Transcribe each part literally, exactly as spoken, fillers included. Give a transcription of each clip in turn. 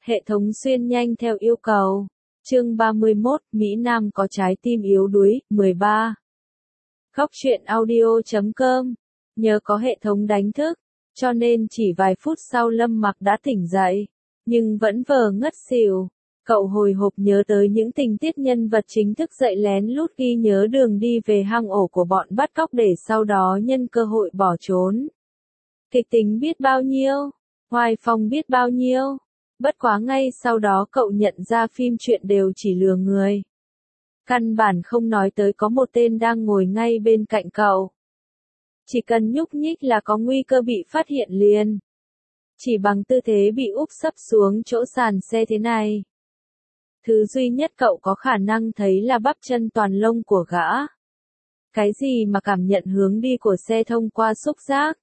Hệ thống xuyên nhanh theo yêu cầu. Chương ba mươi mốt, Mỹ Nam có trái tim yếu đuối, mười ba. Góc truyện audio chấm com. Nhờ có hệ thống đánh thức, cho nên chỉ vài phút sau Lâm Mặc đã tỉnh dậy, nhưng vẫn vờ ngất xỉu. Cậu hồi hộp nhớ tới những tình tiết nhân vật chính thức dậy lén lút ghi nhớ đường đi về hang ổ của bọn bắt cóc để sau đó nhân cơ hội bỏ trốn. Kịch tính biết bao nhiêu, hoài phong biết bao nhiêu. Bất quá ngay sau đó cậu nhận ra phim truyện đều chỉ lừa người. Căn bản không nói tới có một tên đang ngồi ngay bên cạnh cậu. Chỉ cần nhúc nhích là có nguy cơ bị phát hiện liền. Chỉ bằng tư thế bị úp sấp xuống chỗ sàn xe thế này. Thứ duy nhất cậu có khả năng thấy là bắp chân toàn lông của gã. Cái gì mà cảm nhận hướng đi của xe thông qua xúc giác.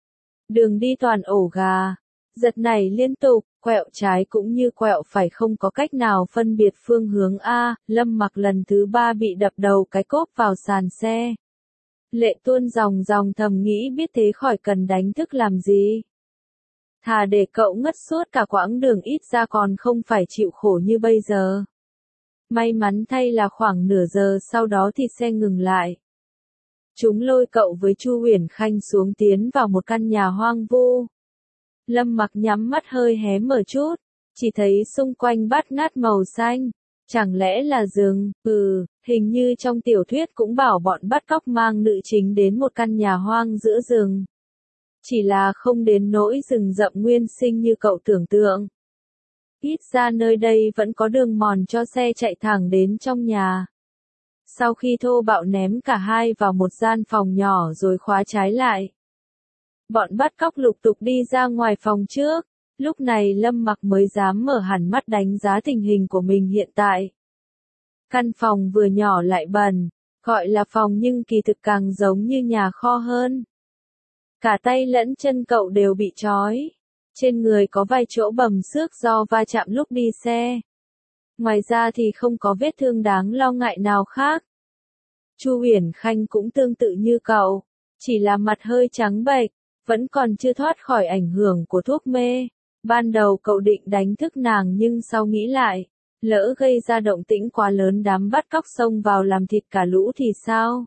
Đường đi toàn ổ gà. Giật này liên tục, quẹo trái cũng như quẹo phải không có cách nào phân biệt phương hướng A. Lâm Mặc lần thứ ba bị đập đầu cái cốp vào sàn xe. Lệ tuôn ròng ròng thầm nghĩ biết thế khỏi cần đánh thức làm gì. Thà để cậu ngất suốt cả quãng đường ít ra còn không phải chịu khổ như bây giờ. May mắn thay là khoảng nửa giờ sau đó thì xe ngừng lại. Chúng lôi cậu với Chu Uyển Khanh xuống tiến vào một căn nhà hoang vu. Lâm Mặc nhắm mắt hơi hé mở chút, chỉ thấy xung quanh bát ngát màu xanh. Chẳng lẽ là rừng? Ừ, hình như trong tiểu thuyết cũng bảo bọn bắt cóc mang nữ chính đến một căn nhà hoang giữa rừng. Chỉ là không đến nỗi rừng rậm nguyên sinh như cậu tưởng tượng. Ít ra nơi đây vẫn có đường mòn cho xe chạy thẳng đến trong nhà. Sau khi thô bạo ném cả hai vào một gian phòng nhỏ rồi khóa trái lại. Bọn bắt cóc lục tục đi ra ngoài phòng trước. Lúc này Lâm Mặc mới dám mở hẳn mắt đánh giá tình hình của mình hiện tại. Căn phòng vừa nhỏ lại bẩn, gọi là phòng nhưng kỳ thực càng giống như nhà kho hơn. Cả tay lẫn chân cậu đều bị trói. Trên người có vài chỗ bầm xước do va chạm lúc đi xe. Ngoài ra thì không có vết thương đáng lo ngại nào khác. Chu Uyển Khanh cũng tương tự như cậu, chỉ là mặt hơi trắng bệch, vẫn còn chưa thoát khỏi ảnh hưởng của thuốc mê. Ban đầu cậu định đánh thức nàng nhưng sau nghĩ lại, lỡ gây ra động tĩnh quá lớn đám bắt cóc xông vào làm thịt cả lũ thì sao?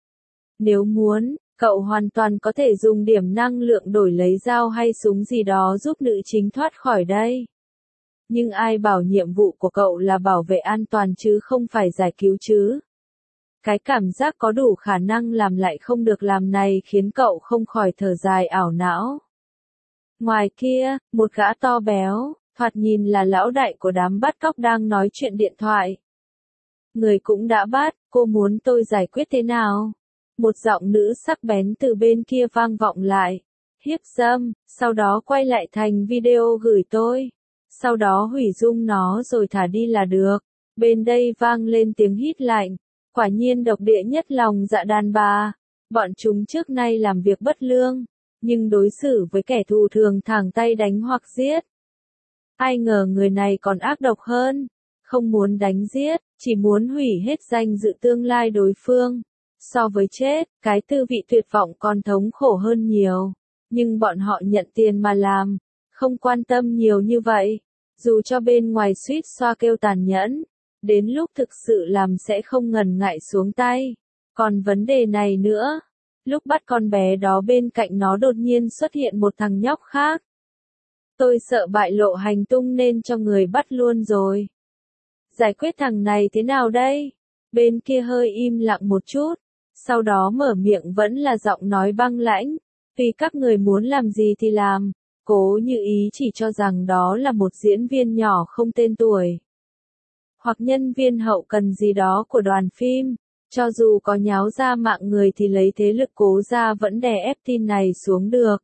Nếu muốn, cậu hoàn toàn có thể dùng điểm năng lượng đổi lấy dao hay súng gì đó giúp nữ chính thoát khỏi đây. Nhưng ai bảo nhiệm vụ của cậu là bảo vệ an toàn chứ không phải giải cứu chứ? Cái cảm giác có đủ khả năng làm lại không được làm này khiến cậu không khỏi thở dài ảo não. Ngoài kia, một gã to béo, thoạt nhìn là lão đại của đám bắt cóc đang nói chuyện điện thoại. Người cũng đã bắt, cô muốn tôi giải quyết thế nào? Một giọng nữ sắc bén từ bên kia vang vọng lại. Hiếp dâm, sau đó quay lại thành video gửi tôi. Sau đó hủy dung nó rồi thả đi là được. Bên đây vang lên tiếng hít lạnh. Quả nhiên độc địa nhất lòng dạ đàn bà. Bọn chúng trước nay làm việc bất lương. Nhưng đối xử với kẻ thù thường thẳng tay đánh hoặc giết. Ai ngờ người này còn ác độc hơn. Không muốn đánh giết, chỉ muốn hủy hết danh dự tương lai đối phương. So với chết, cái tư vị tuyệt vọng còn thống khổ hơn nhiều. Nhưng bọn họ nhận tiền mà làm, không quan tâm nhiều như vậy. Dù cho bên ngoài suýt xoa kêu tàn nhẫn, đến lúc thực sự làm sẽ không ngần ngại xuống tay. Còn vấn đề này nữa, lúc bắt con bé đó bên cạnh nó đột nhiên xuất hiện một thằng nhóc khác. Tôi sợ bại lộ hành tung nên cho người bắt luôn rồi. Giải quyết thằng này thế nào đây? Bên kia hơi im lặng một chút. Sau đó mở miệng vẫn là giọng nói băng lãnh. Vì các người muốn làm gì thì làm. Cố Như Ý chỉ cho rằng đó là một diễn viên nhỏ không tên tuổi. Hoặc nhân viên hậu cần gì đó của đoàn phim. Cho dù có nháo ra mạng người thì lấy thế lực Cố ra vẫn đè ép tin này xuống được.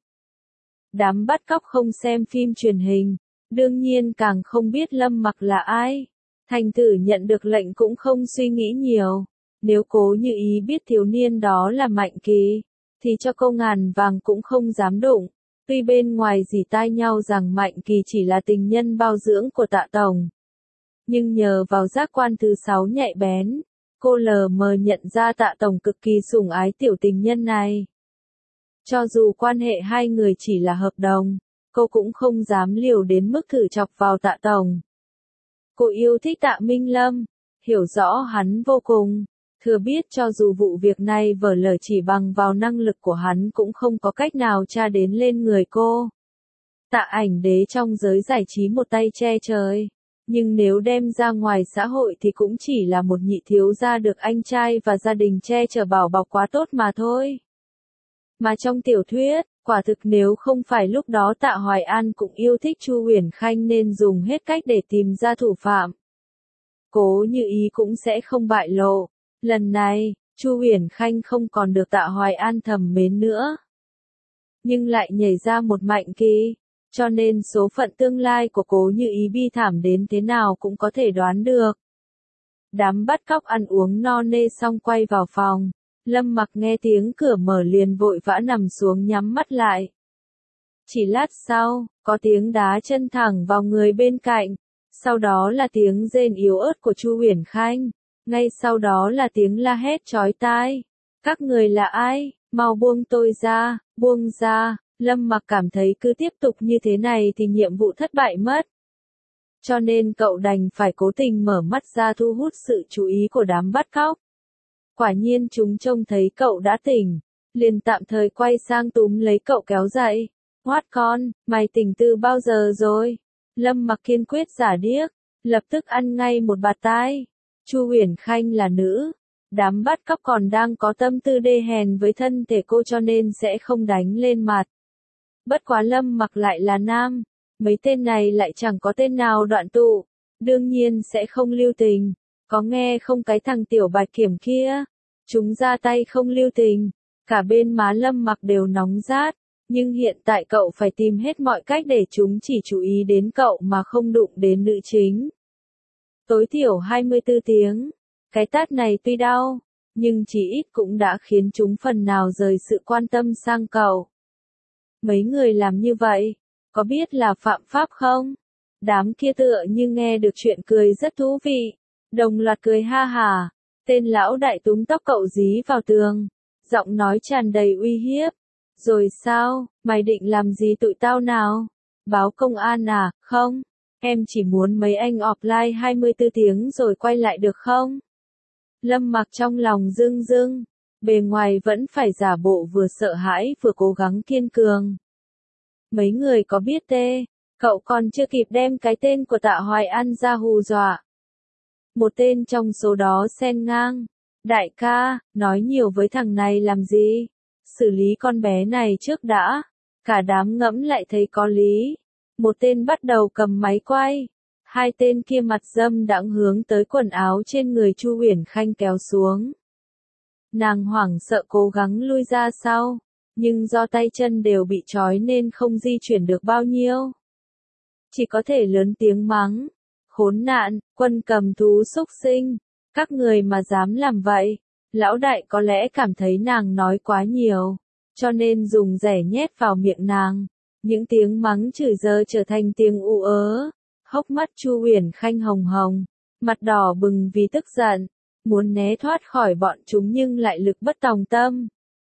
Đám bắt cóc không xem phim truyền hình. Đương nhiên càng không biết Lâm Mặc là ai. Thành thử nhận được lệnh cũng không suy nghĩ nhiều. Nếu Cố Như Ý biết thiếu niên đó là Mạnh Kỳ, thì cho câu ngàn vàng cũng không dám đụng. Tuy bên ngoài dì tai nhau rằng Mạnh Kỳ chỉ là tình nhân bao dưỡng của Tạ Tổng. Nhưng nhờ vào giác quan thứ sáu nhạy bén, cô lờ mờ nhận ra Tạ Tổng cực kỳ sủng ái tiểu tình nhân này. Cho dù quan hệ hai người chỉ là hợp đồng, cô cũng không dám liều đến mức thử chọc vào Tạ Tổng. Cô yêu thích Tạ Minh Lâm, hiểu rõ hắn vô cùng, thừa biết cho dù vụ việc này vở lở chỉ bằng vào năng lực của hắn cũng không có cách nào tra đến lên người cô. Tạ Ảnh Đế trong giới giải trí một tay che trời, nhưng nếu đem ra ngoài xã hội thì cũng chỉ là một nhị thiếu gia được anh trai và gia đình che chở bảo bọc quá tốt mà thôi. Mà trong tiểu thuyết, quả thực nếu không phải lúc đó Tạ Hoài An cũng yêu thích Chu Uyển Khanh nên dùng hết cách để tìm ra thủ phạm. Cố Như Ý cũng sẽ không bại lộ. Lần này, Chu Uyển Khanh không còn được Tạ Hoài An thầm mến nữa. Nhưng lại nhảy ra một Mạnh Kỳ, cho nên số phận tương lai của Cố Như Ý bi thảm đến thế nào cũng có thể đoán được. Đám bắt cóc ăn uống no nê xong quay vào phòng, Lâm Mặc nghe tiếng cửa mở liền vội vã nằm xuống nhắm mắt lại. Chỉ lát sau, có tiếng đá chân thẳng vào người bên cạnh, sau đó là tiếng rên yếu ớt của Chu Uyển Khanh, ngay sau đó là tiếng la hét chói tai. Các người là ai? Mau buông tôi ra, buông ra. Lâm Mặc cảm thấy cứ tiếp tục như thế này thì nhiệm vụ thất bại mất. Cho nên cậu đành phải cố tình mở mắt ra thu hút sự chú ý của đám bắt cóc. Quả nhiên chúng trông thấy cậu đã tỉnh, liền tạm thời quay sang túm lấy cậu kéo dậy. Hoát con, mày tỉnh từ bao giờ rồi? Lâm Mặc kiên quyết giả điếc, lập tức ăn ngay một bạt tai. Chu Uyển Khanh là nữ, đám bắt cóc còn đang có tâm tư đê hèn với thân thể cô cho nên sẽ không đánh lên mặt. Bất quá Lâm Mặc lại là nam, mấy tên này lại chẳng có tên nào đoạn tụ, đương nhiên sẽ không lưu tình. Có nghe không cái thằng tiểu bạch kiểm kia? Chúng ra tay không lưu tình, cả bên má Lâm Mặc đều nóng rát, nhưng hiện tại cậu phải tìm hết mọi cách để chúng chỉ chú ý đến cậu mà không đụng đến nữ chính. Tối thiểu hai mươi tư tiếng, cái tát này tuy đau, nhưng chỉ ít cũng đã khiến chúng phần nào rời sự quan tâm sang cậu. Mấy người làm như vậy, có biết là phạm pháp không? Đám kia tựa như nghe được chuyện cười rất thú vị, đồng loạt cười ha hả. Tên lão đại túm tóc cậu dí vào tường, giọng nói tràn đầy uy hiếp. Rồi sao, mày định làm gì tụi tao nào? Báo công an à? Không, em chỉ muốn mấy anh offline hai mươi tư tiếng rồi quay lại được không? Lâm Mặc trong lòng rưng rưng, bề ngoài vẫn phải giả bộ vừa sợ hãi vừa cố gắng kiên cường. Mấy người có biết tê, cậu còn chưa kịp đem cái tên của Tạ Hoài An ra hù dọa. Một tên trong số đó xen ngang, đại ca, nói nhiều với thằng này làm gì? Xử lý con bé này trước đã. Cả đám ngẫm lại thấy có lý. Một tên bắt đầu cầm máy quay. Hai tên kia mặt dâm đãng hướng tới quần áo trên người Chu Uyển Khanh kéo xuống. Nàng hoảng sợ cố gắng lui ra sau, nhưng do tay chân đều bị trói nên không di chuyển được bao nhiêu. Chỉ có thể lớn tiếng mắng. Khốn nạn, quân cầm thú xúc sinh, các người mà dám làm vậy. Lão đại có lẽ cảm thấy nàng nói quá nhiều, cho nên dùng rẻ nhét vào miệng nàng. Những tiếng mắng chửi giờ trở thành tiếng u ớ. Hốc mắt Chu Uyển Khanh hồng hồng, mặt đỏ bừng vì tức giận, muốn né thoát khỏi bọn chúng nhưng lại lực bất tòng tâm.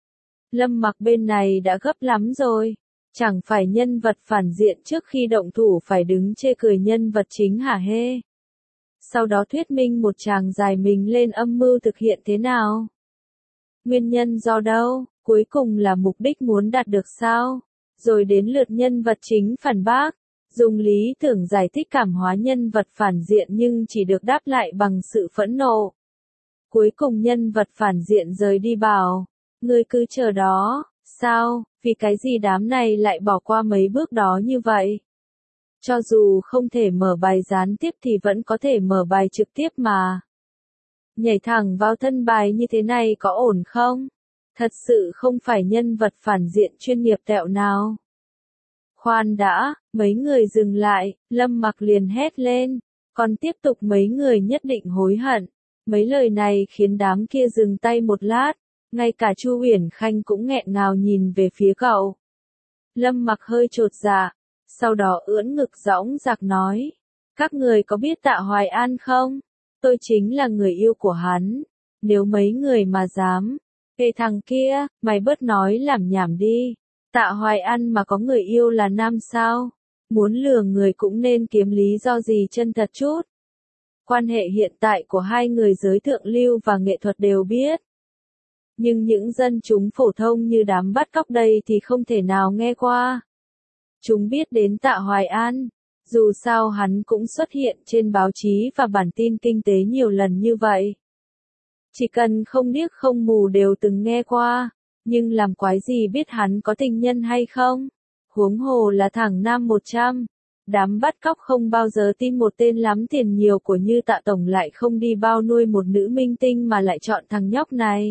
Lâm Mặc bên này đã gấp lắm rồi, chẳng phải nhân vật phản diện trước khi động thủ phải đứng chê cười nhân vật chính hả hê. Sau đó thuyết minh một tràng dài mình lên âm mưu thực hiện thế nào. Nguyên nhân do đâu, cuối cùng là mục đích muốn đạt được sao, rồi đến lượt nhân vật chính phản bác. Dùng lý tưởng giải thích cảm hóa nhân vật phản diện nhưng chỉ được đáp lại bằng sự phẫn nộ. Cuối cùng nhân vật phản diện rời đi bảo, ngươi cứ chờ đó, sao, vì cái gì đám này lại bỏ qua mấy bước đó như vậy? Cho dù không thể mở bài gián tiếp thì vẫn có thể mở bài trực tiếp mà. Nhảy thẳng vào thân bài như thế này có ổn không? Thật sự không phải nhân vật phản diện chuyên nghiệp tẹo nào. Khoan đã, mấy người dừng lại, Lâm Mặc liền hét lên, còn tiếp tục mấy người nhất định hối hận. Mấy lời này khiến đám kia dừng tay một lát, ngay cả Chu Uyển Khanh cũng nghẹn ngào nhìn về phía cậu. Lâm Mặc hơi chột dạ, sau đó ưỡn ngực dõng dạc nói, các người có biết Tạ Hoài An không? Tôi chính là người yêu của hắn, nếu mấy người mà dám, ê thằng kia, mày bớt nói làm nhảm đi. Tạ Hoài An mà có người yêu là nam sao? Muốn lừa người cũng nên kiếm lý do gì chân thật chút. Quan hệ hiện tại của hai người giới thượng lưu và nghệ thuật đều biết. Nhưng những dân chúng phổ thông như đám bắt cóc đây thì không thể nào nghe qua. Chúng biết đến Tạ Hoài An. Dù sao hắn cũng xuất hiện trên báo chí và bản tin kinh tế nhiều lần như vậy. Chỉ cần không điếc không mù đều từng nghe qua. Nhưng làm quái gì biết hắn có tình nhân hay không? Huống hồ là thằng nam một trăm. Đám bắt cóc không bao giờ tin một tên lắm tiền nhiều của như Tạ Tổng lại không đi bao nuôi một nữ minh tinh mà lại chọn thằng nhóc này.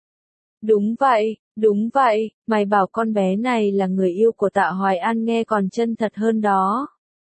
Đúng vậy, đúng vậy, mày bảo con bé này là người yêu của Tạ Hoài An nghe còn chân thật hơn đó.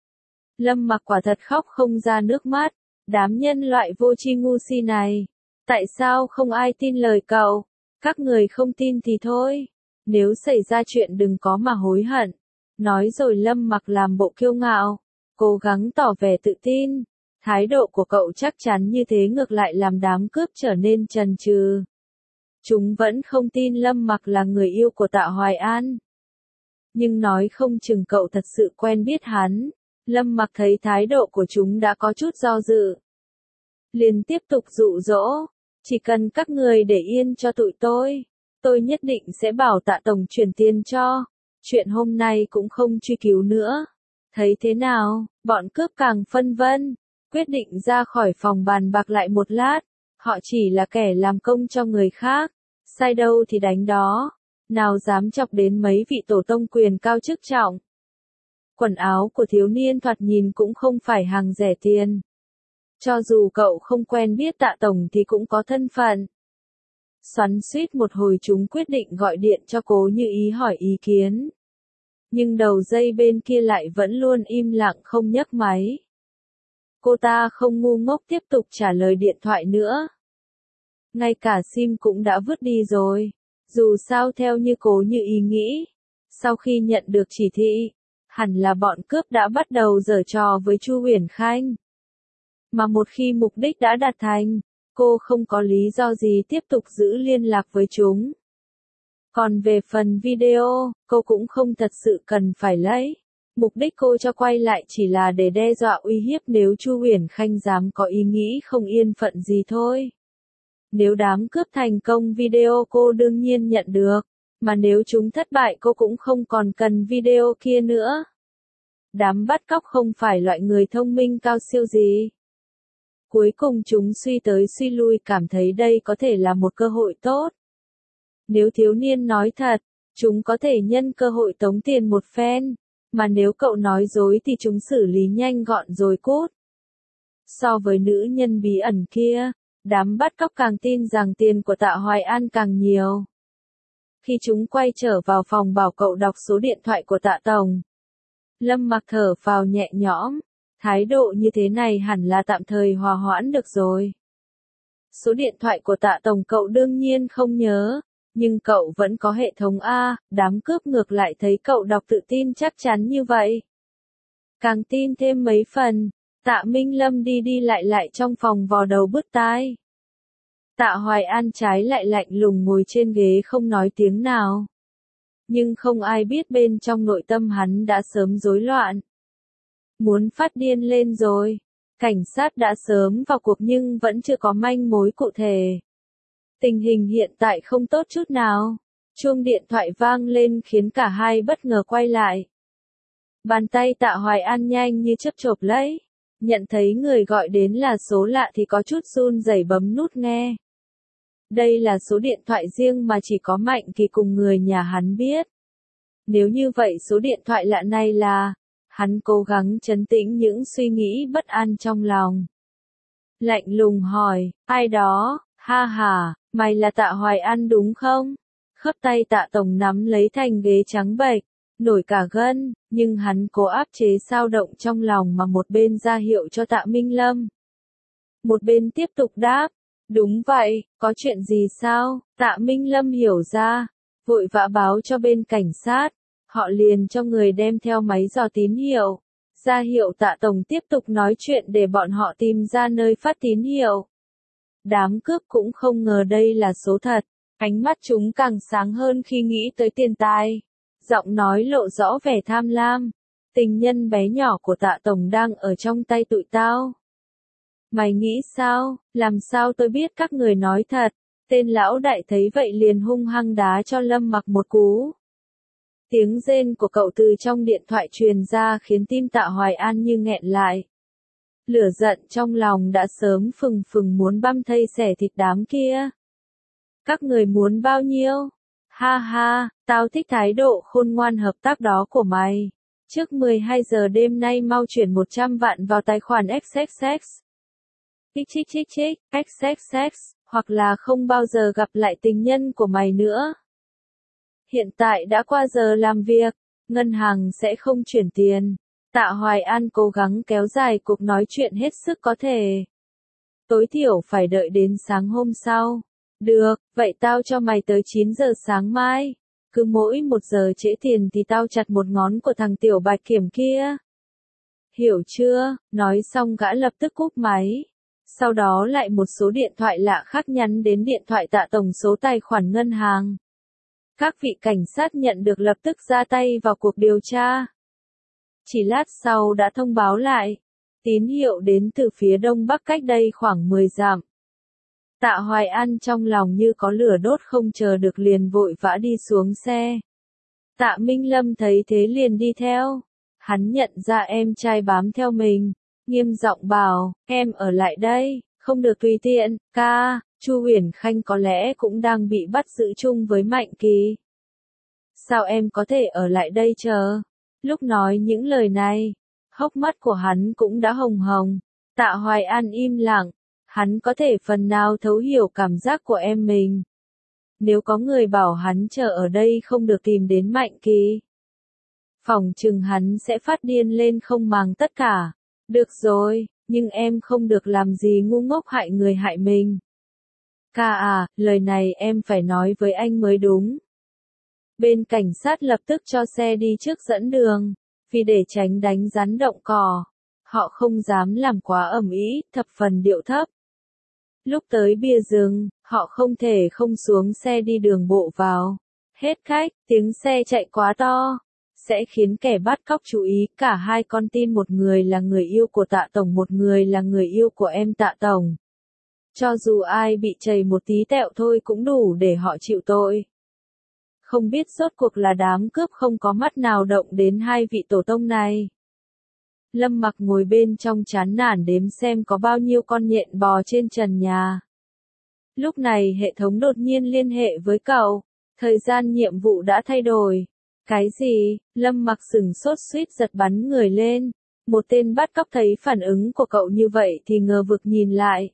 Lâm Mặc quả thật khóc không ra nước mắt, đám nhân loại vô tri ngu si này. Tại sao không ai tin lời cậu? Các người không tin thì thôi. Nếu xảy ra chuyện đừng có mà hối hận. Nói rồi Lâm Mặc làm bộ kiêu ngạo, cố gắng tỏ vẻ tự tin. Thái độ của cậu chắc chắn như thế ngược lại làm đám cướp trở nên chần chừ. Chúng vẫn không tin Lâm Mặc là người yêu của Tạ Hoài An. Nhưng nói không chừng cậu thật sự quen biết hắn. Lâm Mặc thấy thái độ của chúng đã có chút do dự. Liền tiếp tục dụ dỗ. Chỉ cần các người để yên cho tụi tôi. Tôi nhất định sẽ bảo Tạ Tổng chuyển tiền cho. Chuyện hôm nay cũng không truy cứu nữa. Thấy thế nào, bọn cướp càng phân vân. Quyết định ra khỏi phòng bàn bạc lại một lát. Họ chỉ là kẻ làm công cho người khác. Sai đâu thì đánh đó. Nào dám chọc đến mấy vị tổ tông quyền cao chức trọng. Quần áo của thiếu niên thoạt nhìn cũng không phải hàng rẻ tiền. Cho dù cậu không quen biết Tạ Tổng thì cũng có thân phận. Xoắn xuýt một hồi chúng quyết định gọi điện cho Cố Như Ý hỏi ý kiến. Nhưng đầu dây bên kia lại vẫn luôn im lặng không nhấc máy. Cô ta không ngu ngốc tiếp tục trả lời điện thoại nữa. Ngay cả sim cũng đã vứt đi rồi. Dù sao theo như Cố Như Ý nghĩ, sau khi nhận được chỉ thị, hẳn là bọn cướp đã bắt đầu giở trò với Chu Uyển Khanh. Mà một khi mục đích đã đạt thành, cô không có lý do gì tiếp tục giữ liên lạc với chúng. Còn về phần video, cô cũng không thật sự cần phải lấy. Mục đích cô cho quay lại chỉ là để đe dọa uy hiếp nếu Chu Uyển Khanh dám có ý nghĩ không yên phận gì thôi. Nếu đám cướp thành công video cô đương nhiên nhận được, mà nếu chúng thất bại cô cũng không còn cần video kia nữa. Đám bắt cóc không phải loại người thông minh cao siêu gì. Cuối cùng chúng suy tới suy lui cảm thấy đây có thể là một cơ hội tốt. Nếu thiếu niên nói thật, chúng có thể nhân cơ hội tống tiền một phen, mà nếu cậu nói dối thì chúng xử lý nhanh gọn rồi cút. So với nữ nhân bí ẩn kia, đám bắt cóc càng tin rằng tiền của Tạ Hoài An càng nhiều. Khi chúng quay trở vào phòng bảo cậu đọc số điện thoại của Tạ Tổng, Lâm Mặc thở phào nhẹ nhõm, thái độ như thế này hẳn là tạm thời hòa hoãn được rồi. Số điện thoại của Tạ Tổng cậu đương nhiên không nhớ, nhưng cậu vẫn có hệ thống A, đám cướp ngược lại thấy cậu đọc tự tin chắc chắn như vậy. Càng tin thêm mấy phần, Tạ Minh Lâm đi đi lại lại trong phòng vò đầu bứt tai. Tạ Hoài An trái lại lạnh lùng ngồi trên ghế không nói tiếng nào. Nhưng không ai biết bên trong nội tâm hắn đã sớm rối loạn. Muốn phát điên lên rồi. Cảnh sát đã sớm vào cuộc nhưng vẫn chưa có manh mối cụ thể. Tình hình hiện tại không tốt chút nào. Chuông điện thoại vang lên khiến cả hai bất ngờ quay lại. Bàn tay Tạ Hoài An nhanh như chớp chộp lấy. Nhận thấy người gọi đến là số lạ thì có chút run rẩy bấm nút nghe. Đây là số điện thoại riêng mà chỉ có Mạnh Kỳ cùng người nhà hắn biết. Nếu như vậy số điện thoại lạ này là, hắn cố gắng trấn tĩnh những suy nghĩ bất an trong lòng. Lạnh lùng hỏi, ai đó, ha ha, mày là Tạ Hoài An đúng không? Khớp tay Tạ Tổng nắm lấy thành ghế trắng bệch, nổi cả gân, nhưng hắn cố áp chế dao động trong lòng mà một bên ra hiệu cho Tạ Minh Lâm. Một bên tiếp tục đáp, đúng vậy, có chuyện gì sao? Tạ Minh Lâm hiểu ra, vội vã báo cho bên cảnh sát, họ liền cho người đem theo máy dò tín hiệu, ra hiệu Tạ Tổng tiếp tục nói chuyện để bọn họ tìm ra nơi phát tín hiệu. Đám cướp cũng không ngờ đây là số thật, ánh mắt chúng càng sáng hơn khi nghĩ tới tiền tài. Giọng nói lộ rõ vẻ tham lam. Tình nhân bé nhỏ của Tạ Tổng đang ở trong tay tụi tao. Mày nghĩ sao, làm sao tôi biết các người nói thật? Tên lão đại thấy vậy liền hung hăng đá cho Lâm Mặc một cú. Tiếng rên của cậu từ trong điện thoại truyền ra khiến tim Tạ Hoài An như nghẹn lại. Lửa giận trong lòng đã sớm phừng phừng muốn băm thây xẻ thịt đám kia. Các người muốn bao nhiêu? Ha ha, tao thích thái độ khôn ngoan hợp tác đó của mày. Trước mười hai giờ đêm nay mau chuyển một trăm vạn vào tài khoản ích ích ích. Chích chích chích chích, ích ích ích, hoặc là không bao giờ gặp lại tình nhân của mày nữa. Hiện tại đã qua giờ làm việc, ngân hàng sẽ không chuyển tiền. Tạ Hoài An cố gắng kéo dài cuộc nói chuyện hết sức có thể. Tối thiểu phải đợi đến sáng hôm sau. Được, vậy tao cho mày tới chín giờ sáng mai. Cứ mỗi một giờ trễ tiền thì tao chặt một ngón của thằng tiểu bạch kiểm kia. Hiểu chưa? Nói xong gã lập tức cúp máy. Sau đó lại một số điện thoại lạ khác nhắn đến điện thoại Tạ Tổng số tài khoản ngân hàng. Các vị cảnh sát nhận được lập tức ra tay vào cuộc điều tra. Chỉ lát sau đã thông báo lại. Tín hiệu đến từ phía đông bắc cách đây khoảng mười dặm. Tạ Hoài An trong lòng như có lửa đốt không chờ được liền vội vã đi xuống xe. Tạ Minh Lâm thấy thế liền đi theo. Hắn nhận ra em trai bám theo mình. Nghiêm giọng bảo, em ở lại đây, không được tùy tiện, ca, Chu Huyền Khanh có lẽ cũng đang bị bắt giữ chung với Mạnh Kỳ. Sao em có thể ở lại đây chờ? Lúc nói những lời này, hốc mắt của hắn cũng đã hồng hồng. Tạ Hoài An im lặng, hắn có thể phần nào thấu hiểu cảm giác của em mình. Nếu có người bảo hắn chờ ở đây không được tìm đến Mạnh Kỳ, phỏng chừng hắn sẽ phát điên lên không màng tất cả. Được rồi, nhưng em không được làm gì ngu ngốc hại người hại mình. Ca à, lời này em phải nói với anh mới đúng. Bên cảnh sát lập tức cho xe đi trước dẫn đường, vì để tránh đánh rắn động cỏ. Họ không dám làm quá ầm ĩ, thập phần điệu thấp. Lúc tới bia rừng, họ không thể không xuống xe đi đường bộ vào. Hết khách, tiếng xe chạy quá to. Sẽ khiến kẻ bắt cóc chú ý, cả hai con tin một người là người yêu của Tạ Tổng, một người là người yêu của em Tạ Tổng. Cho dù ai bị chày một tí tẹo thôi cũng đủ để họ chịu tội. Không biết rốt cuộc là đám cướp không có mắt nào động đến hai vị tổ tông này. Lâm Mặc ngồi bên trong chán nản đếm xem có bao nhiêu con nhện bò trên trần nhà. Lúc này hệ thống đột nhiên liên hệ với cậu, thời gian nhiệm vụ đã thay đổi. Cái gì? Lâm Mặc sừng sốt suýt giật bắn người lên. Một tên bắt cóc thấy phản ứng của cậu như vậy thì ngờ vực nhìn lại.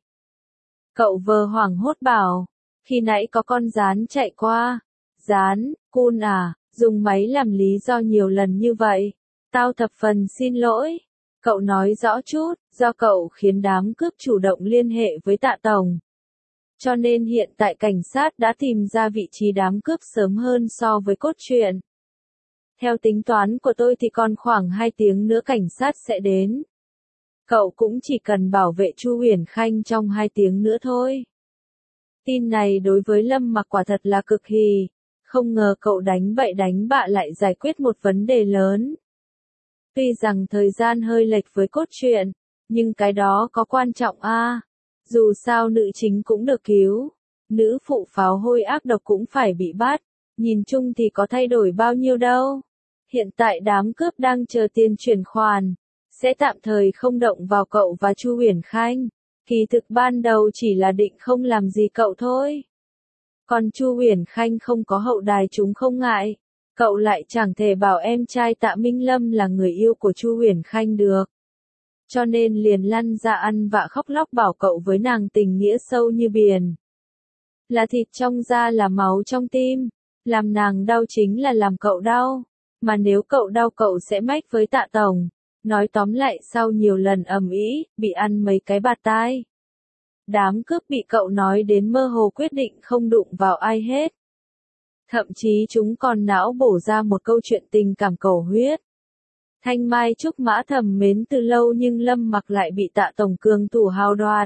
Cậu vờ hoảng hốt bảo, khi nãy có con gián chạy qua. Gián, cun à, dùng máy làm lý do nhiều lần như vậy. Tao thập phần xin lỗi. Cậu nói rõ chút, do cậu khiến đám cướp chủ động liên hệ với Tạ Tổng. Cho nên hiện tại cảnh sát đã tìm ra vị trí đám cướp sớm hơn so với cốt truyện. Theo tính toán của tôi thì còn khoảng hai tiếng nữa cảnh sát sẽ đến. Cậu cũng chỉ cần bảo vệ Chu Huyền Khanh trong hai tiếng nữa thôi. Tin này đối với Lâm Mặc quả thật là cực hì. Không ngờ cậu đánh bậy đánh bạ lại giải quyết một vấn đề lớn. Tuy rằng thời gian hơi lệch với cốt truyện, nhưng cái đó có quan trọng a. À. Dù sao nữ chính cũng được cứu, nữ phụ pháo hôi ác độc cũng phải bị bắt, nhìn chung thì có thay đổi bao nhiêu đâu. Hiện tại đám cướp đang chờ tiền chuyển khoản, sẽ tạm thời không động vào cậu và Chu Huyền Khanh. Kỳ thực ban đầu chỉ là định không làm gì cậu thôi. Còn Chu Huyền Khanh không có hậu đài chúng không ngại. Cậu lại chẳng thể bảo em trai Tạ Minh Lâm là người yêu của Chu Huyền Khanh được. Cho nên liền lăn ra ăn vạ khóc lóc bảo cậu với nàng tình nghĩa sâu như biển. Là thịt trong da là máu trong tim. Làm nàng đau chính là làm cậu đau. Mà nếu cậu đau cậu sẽ mách với Tạ Tổng. Nói tóm lại sau nhiều lần ầm ĩ, bị ăn mấy cái bạt tai. Đám cướp bị cậu nói đến mơ hồ quyết định không đụng vào ai hết. Thậm chí chúng còn não bổ ra một câu chuyện tình cảm cầu huyết. Thanh Mai Trúc Mã thầm mến từ lâu nhưng Lâm Mặc lại bị Tạ Tổng cường thủ hào đoạt.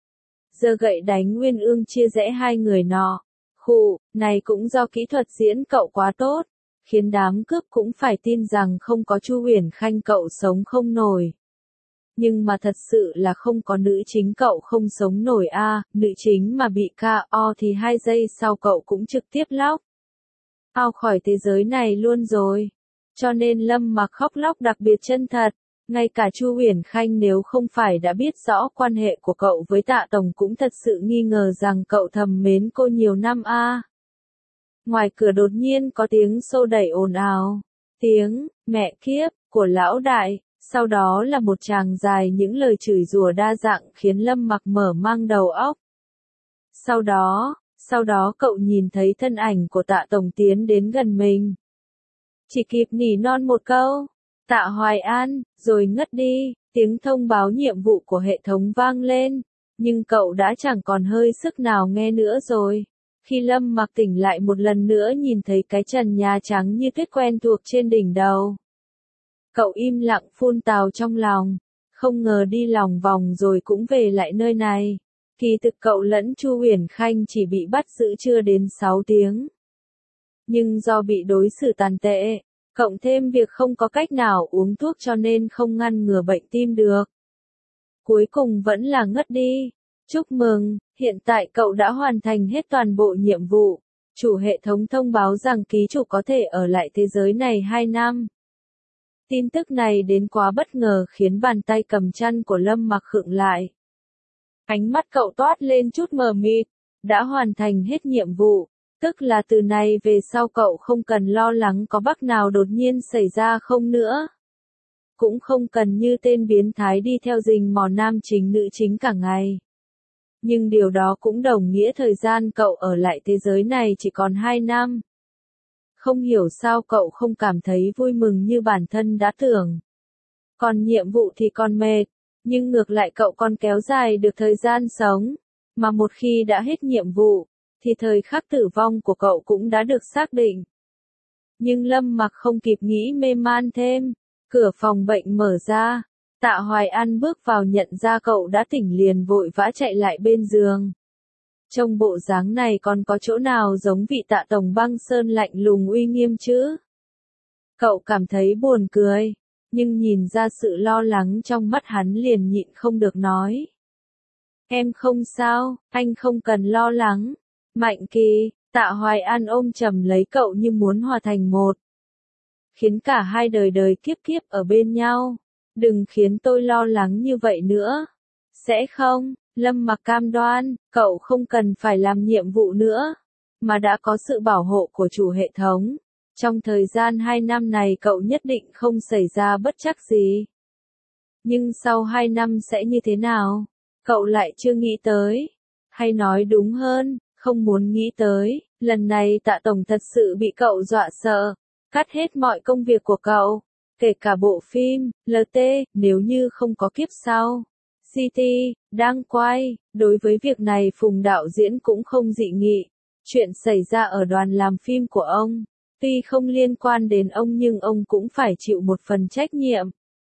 Giơ gậy đánh Nguyên Ương chia rẽ hai người nọ. Khụ, này cũng do kỹ thuật diễn cậu quá tốt. khiến đám cướp cũng phải tin rằng không có Chu Huyền Khanh cậu sống không nổi. Nhưng mà thật sự là không có nữ chính cậu không sống nổi a, à, nữ chính mà bị ca o thì hai giây sau cậu cũng trực tiếp lóc out khỏi thế giới này luôn rồi. Cho nên Lâm Mặc khóc lóc đặc biệt chân thật, ngay cả Chu Huyền Khanh nếu không phải đã biết rõ quan hệ của cậu với Tạ Tổng cũng thật sự nghi ngờ rằng cậu thầm mến cô nhiều năm a. À. Ngoài cửa đột nhiên có tiếng xô đẩy ồn ào, tiếng mẹ kiếp của lão đại. Sau đó là một tràng dài những lời chửi rủa đa dạng khiến Lâm Mặc mở mang đầu óc. Sau đó, sau đó cậu nhìn thấy thân ảnh của Tạ Tổng tiến đến gần mình. Chỉ kịp nỉ non một câu, Tạ Hoài An, rồi ngất đi, tiếng thông báo nhiệm vụ của hệ thống vang lên, nhưng cậu đã chẳng còn hơi sức nào nghe nữa rồi. Khi Lâm Mặc tỉnh lại một lần nữa nhìn thấy cái trần nhà trắng như tuyết quen thuộc trên đỉnh đầu. Cậu im lặng phun tào trong lòng, không ngờ đi lòng vòng rồi cũng về lại nơi này. Kỳ thực cậu lẫn Chu Huyền Khanh chỉ bị bắt giữ chưa đến sáu tiếng. Nhưng do bị đối xử tàn tệ, cộng thêm việc không có cách nào uống thuốc cho nên không ngăn ngừa bệnh tim được. Cuối cùng vẫn là ngất đi. Chúc mừng, hiện tại cậu đã hoàn thành hết toàn bộ nhiệm vụ. Chủ hệ thống thông báo rằng ký chủ có thể ở lại thế giới này hai năm. Tin tức này đến quá bất ngờ khiến bàn tay cầm chăn của Lâm Mặc khựng lại. Ánh mắt cậu toát lên chút mờ mịt, đã hoàn thành hết nhiệm vụ, tức là từ này về sau cậu không cần lo lắng có bug nào đột nhiên xảy ra không nữa. Cũng không cần như tên biến thái đi theo rình mò nam chính nữ chính cả ngày. Nhưng điều đó cũng đồng nghĩa thời gian cậu ở lại thế giới này chỉ còn hai năm. Không hiểu sao cậu không cảm thấy vui mừng như bản thân đã tưởng. Còn nhiệm vụ thì còn mệt, nhưng ngược lại cậu còn kéo dài được thời gian sống. Mà một khi đã hết nhiệm vụ, thì thời khắc tử vong của cậu cũng đã được xác định. Nhưng Lâm Mặc không kịp nghĩ mê man thêm, cửa phòng bệnh mở ra. Tạ Hoài An bước vào nhận ra cậu đã tỉnh liền vội vã chạy lại bên giường. Trong bộ dáng này còn có chỗ nào giống vị Tạ Tổng băng sơn lạnh lùng uy nghiêm chứ? Cậu cảm thấy buồn cười, nhưng nhìn ra sự lo lắng trong mắt hắn liền nhịn không được nói. Em không sao, anh không cần lo lắng. Mạnh Kỳ, Tạ Hoài An ôm chầm lấy cậu như muốn hòa thành một. Khiến cả hai đời đời kiếp kiếp ở bên nhau. Đừng khiến tôi lo lắng như vậy nữa. Sẽ không, Lâm Mặc cam đoan, cậu không cần phải làm nhiệm vụ nữa, mà đã có sự bảo hộ của chủ hệ thống. Trong thời gian hai năm này cậu nhất định không xảy ra bất trắc gì. Nhưng sau hai năm sẽ như thế nào? Cậu lại chưa nghĩ tới. Hay nói đúng hơn, không muốn nghĩ tới. Lần này Tạ Tổng thật sự bị cậu dọa sợ. Cắt hết mọi công việc của cậu. Kể cả bộ phim, lờ tê, nếu như không có kiếp sau. xê tê, đang quay, đối với việc này Phùng đạo diễn cũng không dị nghị. Chuyện xảy ra ở đoàn làm phim của ông, tuy không liên quan đến ông nhưng ông cũng phải chịu một phần trách nhiệm.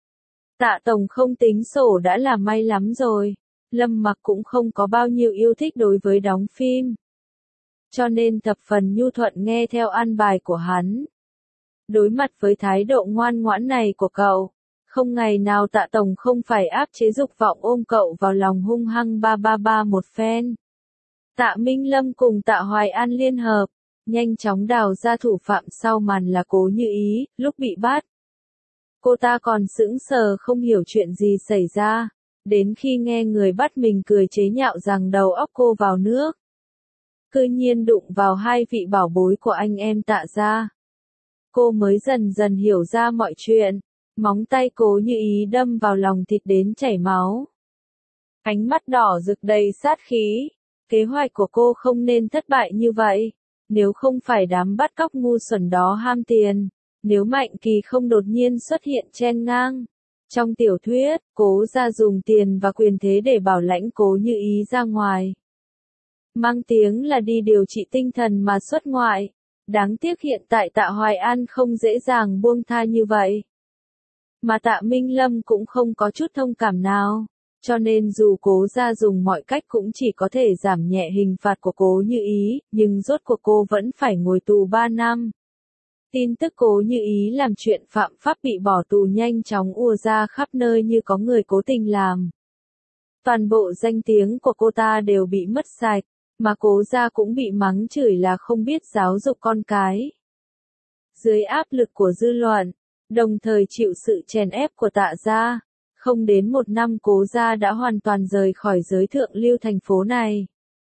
Tạ Tổng không tính sổ đã là may lắm rồi. Lâm Mặc cũng không có bao nhiêu yêu thích đối với đóng phim. Cho nên thập phần nhu thuận nghe theo an bài của hắn. Đối mặt với thái độ ngoan ngoãn này của cậu, không ngày nào Tạ Tổng không phải áp chế dục vọng ôm cậu vào lòng hung hăng ba ba ba một phen. Tạ Minh Lâm cùng Tạ Hoài An liên hợp, nhanh chóng đào ra thủ phạm sau màn là Cố Như Ý, lúc bị bắt. Cô ta còn sững sờ không hiểu chuyện gì xảy ra, đến khi nghe người bắt mình cười chế nhạo rằng đầu óc cô vào nước. Cư nhiên đụng vào hai vị bảo bối của anh em Tạ gia. Cô mới dần dần hiểu ra mọi chuyện, móng tay Cố Như Ý đâm vào lòng thịt đến chảy máu. Ánh mắt đỏ rực đầy sát khí, kế hoạch của cô không nên thất bại như vậy, nếu không phải đám bắt cóc ngu xuẩn đó ham tiền, nếu Mạnh Kỳ không đột nhiên xuất hiện chen ngang. Trong tiểu thuyết, Cố gia dùng tiền và quyền thế để bảo lãnh Cố Như Ý ra ngoài. Mang tiếng là đi điều trị tinh thần mà xuất ngoại. Đáng tiếc hiện tại Tạ Hoài An không dễ dàng buông tha như vậy. Mà Tạ Minh Lâm cũng không có chút thông cảm nào. Cho nên dù Cố gia dùng mọi cách cũng chỉ có thể giảm nhẹ hình phạt của Cố Như Ý, nhưng rốt cuộc cô vẫn phải ngồi tù ba năm. Tin tức Cố Như Ý làm chuyện phạm pháp bị bỏ tù nhanh chóng ùa ra khắp nơi như có người cố tình làm. Toàn bộ danh tiếng của cô ta đều bị mất sạch, mà Cố gia cũng bị mắng chửi là không biết giáo dục con cái. Dưới áp lực của dư luận, đồng thời chịu sự chèn ép của Tạ gia, không đến một năm Cố gia đã hoàn toàn rời khỏi giới thượng lưu thành phố này.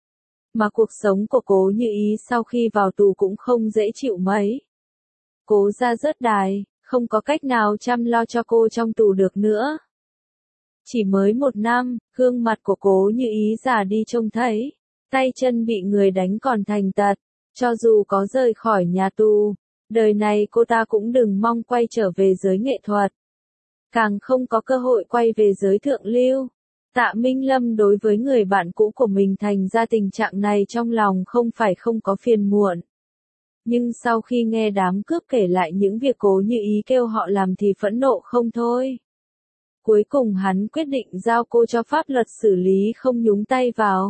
Mà cuộc sống của Cố Như Ý sau khi vào tù cũng không dễ chịu mấy. Cố gia rớt đài, không có cách nào chăm lo cho cô trong tù được nữa. Chỉ mới một năm, gương mặt của Cố Như Ý già đi trông thấy, tay chân bị người đánh còn thành tật, cho dù có rời khỏi nhà tù, đời này cô ta cũng đừng mong quay trở về giới nghệ thuật. Càng không có cơ hội quay về giới thượng lưu. Tạ Minh Lâm đối với người bạn cũ của mình thành ra tình trạng này trong lòng không phải không có phiền muộn. Nhưng sau khi nghe đám cướp kể lại những việc Cố Như Ý kêu họ làm thì phẫn nộ không thôi. Cuối cùng hắn quyết định giao cô cho pháp luật xử lý không nhúng tay vào.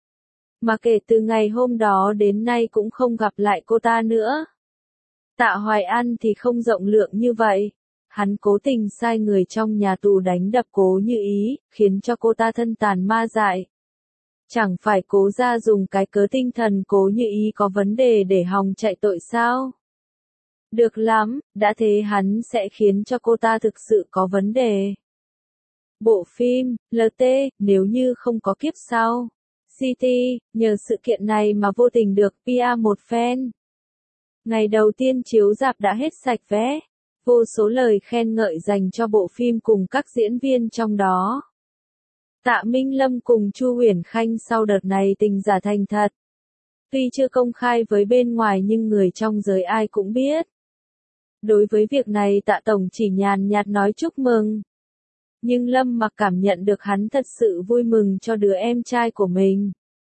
Mà kể từ ngày hôm đó đến nay cũng không gặp lại cô ta nữa. Tạ Hoài An thì không rộng lượng như vậy. Hắn cố tình sai người trong nhà tù đánh đập Cố Như Ý, khiến cho cô ta thân tàn ma dại. Chẳng phải Cố gia dùng cái cớ tinh thần Cố Như Ý có vấn đề để hòng chạy tội sao? Được lắm, đã thế hắn sẽ khiến cho cô ta thực sự có vấn đề. Bộ phim, lờ tê, nếu như không có kiếp sau. xê tê, nhờ sự kiện này mà vô tình được pê e một phen. Ngày đầu tiên chiếu rạp đã hết sạch vé. Vô số lời khen ngợi dành cho bộ phim cùng các diễn viên trong đó. Tạ Minh Lâm cùng Chu Huyền Khanh sau đợt này tình giả thành thật. Tuy chưa công khai với bên ngoài nhưng người trong giới ai cũng biết. Đối với việc này Tạ Tổng chỉ nhàn nhạt nói chúc mừng. Nhưng Lâm Mặc cảm nhận được hắn thật sự vui mừng cho đứa em trai của mình.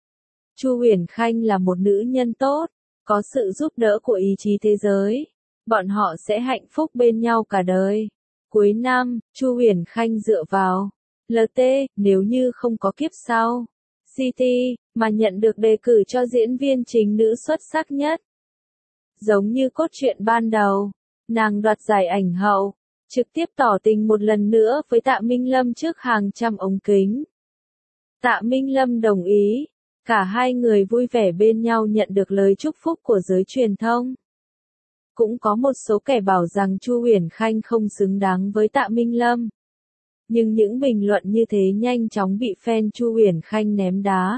Chu Huyền Khanh là một nữ nhân tốt, có sự giúp đỡ của ý chí thế giới. Bọn họ sẽ hạnh phúc bên nhau cả đời. Cuối năm, Chu Huyền Khanh dựa vào lờ tê, nếu như không có kiếp sau. xê tê, mà nhận được đề cử cho diễn viên chính nữ xuất sắc nhất. Giống như cốt truyện ban đầu, nàng đoạt giải ảnh hậu, trực tiếp tỏ tình một lần nữa với Tạ Minh Lâm trước hàng trăm ống kính. Tạ Minh Lâm đồng ý, cả hai người vui vẻ bên nhau nhận được lời chúc phúc của giới truyền thông. Cũng có một số kẻ bảo rằng Chu Huyền Khanh không xứng đáng với Tạ Minh Lâm. Nhưng những bình luận như thế nhanh chóng bị fan Chu Huyền Khanh ném đá.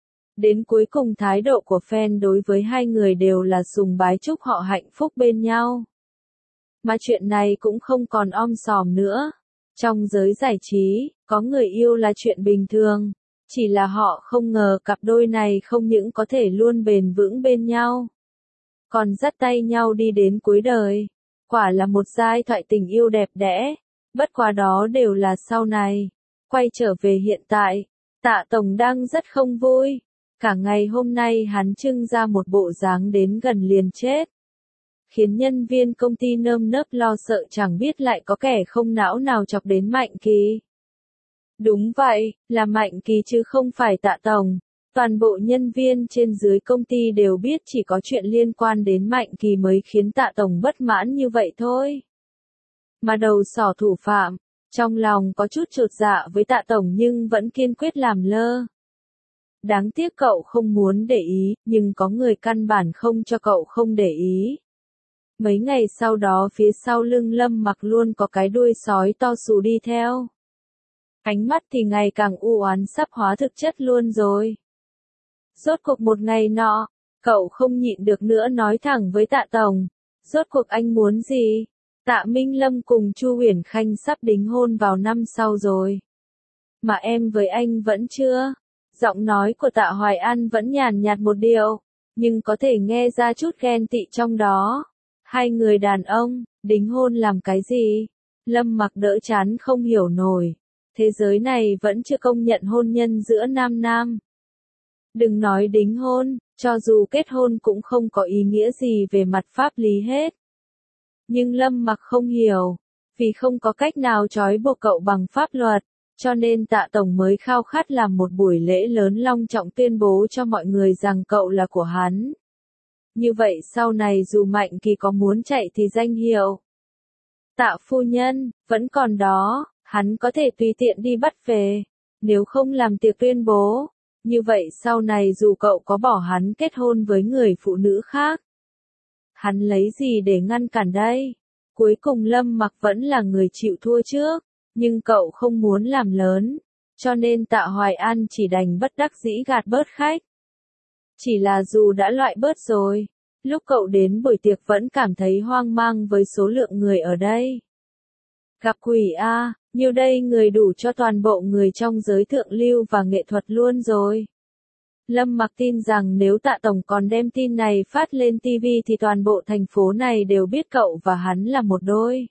Đến cuối cùng thái độ của fan đối với hai người đều là sùng bái chúc họ hạnh phúc bên nhau. Mà chuyện này cũng không còn om sòm nữa. Trong giới giải trí, có người yêu là chuyện bình thường. Chỉ là họ không ngờ cặp đôi này không những có thể luôn bền vững bên nhau, còn dắt tay nhau đi đến cuối đời. Quả là một giai thoại tình yêu đẹp đẽ. Bất quá đó đều là sau này. Quay trở về hiện tại, Tạ Tổng đang rất không vui. Cả ngày hôm nay hắn trưng ra một bộ dáng đến gần liền chết. Khiến nhân viên công ty nơm nớp lo sợ chẳng biết lại có kẻ không não nào chọc đến Mạnh Kỳ. Đúng vậy, là Mạnh Kỳ chứ không phải Tạ Tổng. Toàn bộ nhân viên trên dưới công ty đều biết chỉ có chuyện liên quan đến Mạnh Kỳ mới khiến Tạ Tổng bất mãn như vậy thôi. Mà đầu sỏ thủ phạm, trong lòng có chút chột dạ với Tạ Tổng nhưng vẫn kiên quyết làm lơ. Đáng tiếc cậu không muốn để ý, nhưng có người căn bản không cho cậu không để ý. Mấy ngày sau đó phía sau lưng Lâm Mặc luôn có cái đuôi sói to xù đi theo. Ánh mắt thì ngày càng u oán sắp hóa thực chất luôn rồi. Rốt cuộc một ngày nọ, cậu không nhịn được nữa nói thẳng với Tạ Tổng. Rốt cuộc anh muốn gì? Tạ Minh Lâm cùng Chu Huyền Khanh sắp đính hôn vào năm sau rồi. Mà em với anh vẫn chưa. Giọng nói của Tạ Hoài An vẫn nhàn nhạt một điều, nhưng có thể nghe ra chút ghen tị trong đó. Hai người đàn ông, đính hôn làm cái gì? Lâm Mặc đỡ chán không hiểu nổi. Thế giới này vẫn chưa công nhận hôn nhân giữa nam nam. Đừng nói đính hôn, cho dù kết hôn cũng không có ý nghĩa gì về mặt pháp lý hết. Nhưng Lâm Mặc không hiểu, vì không có cách nào trói buộc cậu bằng pháp luật, cho nên Tạ Tổng mới khao khát làm một buổi lễ lớn long trọng tuyên bố cho mọi người rằng cậu là của hắn. Như vậy sau này dù Mạnh Kỳ có muốn chạy thì danh hiệu Tạ phu nhân vẫn còn đó, hắn có thể tùy tiện đi bắt về. Nếu không làm tiệc tuyên bố, như vậy sau này dù cậu có bỏ hắn kết hôn với người phụ nữ khác, hắn lấy gì để ngăn cản đây? Cuối cùng Lâm Mặc vẫn là người chịu thua trước, nhưng cậu không muốn làm lớn, cho nên Tạ Hoài An chỉ đành bất đắc dĩ gạt bớt khách. Chỉ là dù đã loại bớt rồi, lúc cậu đến buổi tiệc vẫn cảm thấy hoang mang với số lượng người ở đây. Gặp quỷ a, nhiêu đây người đủ cho toàn bộ người trong giới thượng lưu và nghệ thuật luôn rồi. Lâm Mặc tin rằng nếu Tạ Tổng còn đem tin này phát lên ti vi thì toàn bộ thành phố này đều biết cậu và hắn là một đôi.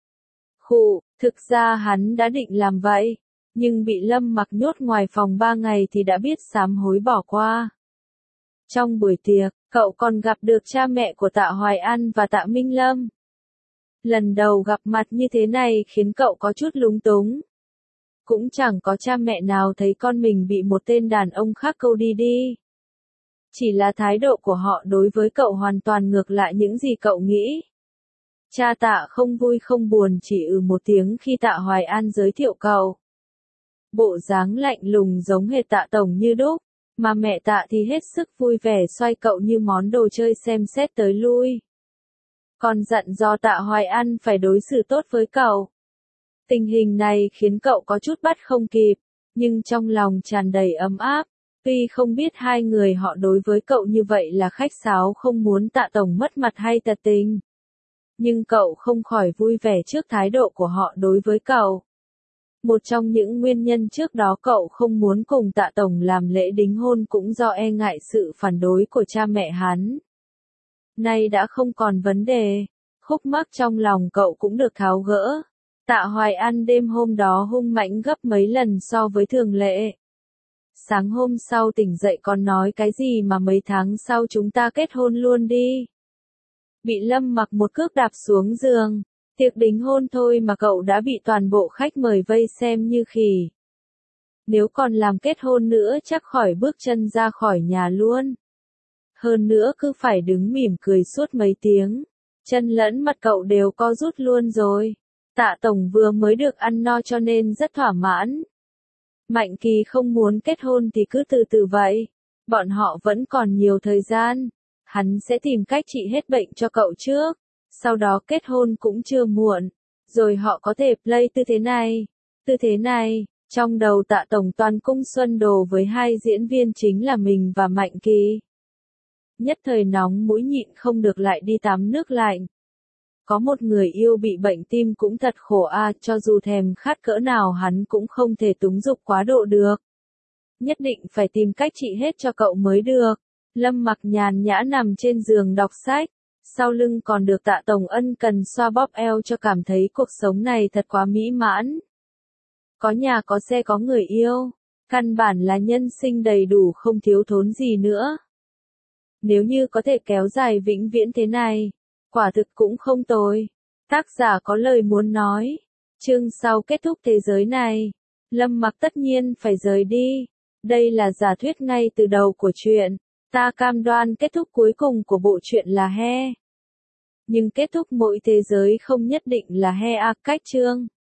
Khụ, thực ra hắn đã định làm vậy, nhưng bị Lâm Mặc nhốt ngoài phòng ba ngày thì đã biết sám hối bỏ qua. Trong buổi tiệc, cậu còn gặp được cha mẹ của Tạ Hoài An và Tạ Minh Lâm. Lần đầu gặp mặt như thế này khiến cậu có chút lúng túng. Cũng chẳng có cha mẹ nào thấy con mình bị một tên đàn ông khác câu đi đi. Chỉ là thái độ của họ đối với cậu hoàn toàn ngược lại những gì cậu nghĩ. Cha Tạ không vui không buồn chỉ ừ một tiếng khi Tạ Hoài An giới thiệu cậu. Bộ dáng lạnh lùng giống hệt Tạ Tổng như đúc, mà mẹ Tạ thì hết sức vui vẻ xoay cậu như món đồ chơi xem xét tới lui. Còn dặn dò Tạ Hoài An phải đối xử tốt với cậu. Tình hình này khiến cậu có chút bắt không kịp, nhưng trong lòng tràn đầy ấm áp. Tuy không biết hai người họ đối với cậu như vậy là khách sáo không muốn Tạ Tổng mất mặt hay tật tình. Nhưng cậu không khỏi vui vẻ trước thái độ của họ đối với cậu. Một trong những nguyên nhân trước đó cậu không muốn cùng Tạ Tổng làm lễ đính hôn cũng do e ngại sự phản đối của cha mẹ hắn. Nay đã không còn vấn đề, khúc mắc trong lòng cậu cũng được tháo gỡ. Tạ Hoài An đêm hôm đó hung mãnh gấp mấy lần so với thường lệ. Sáng hôm sau tỉnh dậy còn nói cái gì mà mấy tháng sau chúng ta kết hôn luôn đi. Bị Lâm Mặc một cước đạp xuống giường, tiệc đính hôn thôi mà cậu đã bị toàn bộ khách mời vây xem như khỉ. Nếu còn làm kết hôn nữa chắc khỏi bước chân ra khỏi nhà luôn. Hơn nữa cứ phải đứng mỉm cười suốt mấy tiếng, chân lẫn mặt cậu đều co rút luôn rồi. Tạ Tổng vừa mới được ăn no cho nên rất thỏa mãn. Mạnh Kỳ không muốn kết hôn thì cứ từ từ vậy. Bọn họ vẫn còn nhiều thời gian. Hắn sẽ tìm cách trị hết bệnh cho cậu trước. Sau đó kết hôn cũng chưa muộn. Rồi họ có thể play tư thế này. Tư thế này, trong đầu Tạ Tổng toàn cung xuân đồ với hai diễn viên chính là mình và Mạnh Kỳ. Nhất thời nóng mũi nhịn không được lại đi tắm nước lạnh. Có một người yêu bị bệnh tim cũng thật khổ a, cho dù thèm khát cỡ nào hắn cũng không thể túng dục quá độ được. Nhất định phải tìm cách trị hết cho cậu mới được. Lâm Mặc nhàn nhã nằm trên giường đọc sách, sau lưng còn được Tạ Tổng ân cần xoa bóp eo cho cảm thấy cuộc sống này thật quá mỹ mãn. Có nhà có xe có người yêu, căn bản là nhân sinh đầy đủ không thiếu thốn gì nữa. Nếu như có thể kéo dài vĩnh viễn thế này, quả thực cũng không tồi. Tác giả có lời muốn nói. Chương sau kết thúc thế giới này. Lâm Mặc tất nhiên phải rời đi. Đây là giả thuyết ngay từ đầu của chuyện. Ta cam đoan kết thúc cuối cùng của bộ truyện là he. Nhưng kết thúc mỗi thế giới không nhất định là he a cách chương.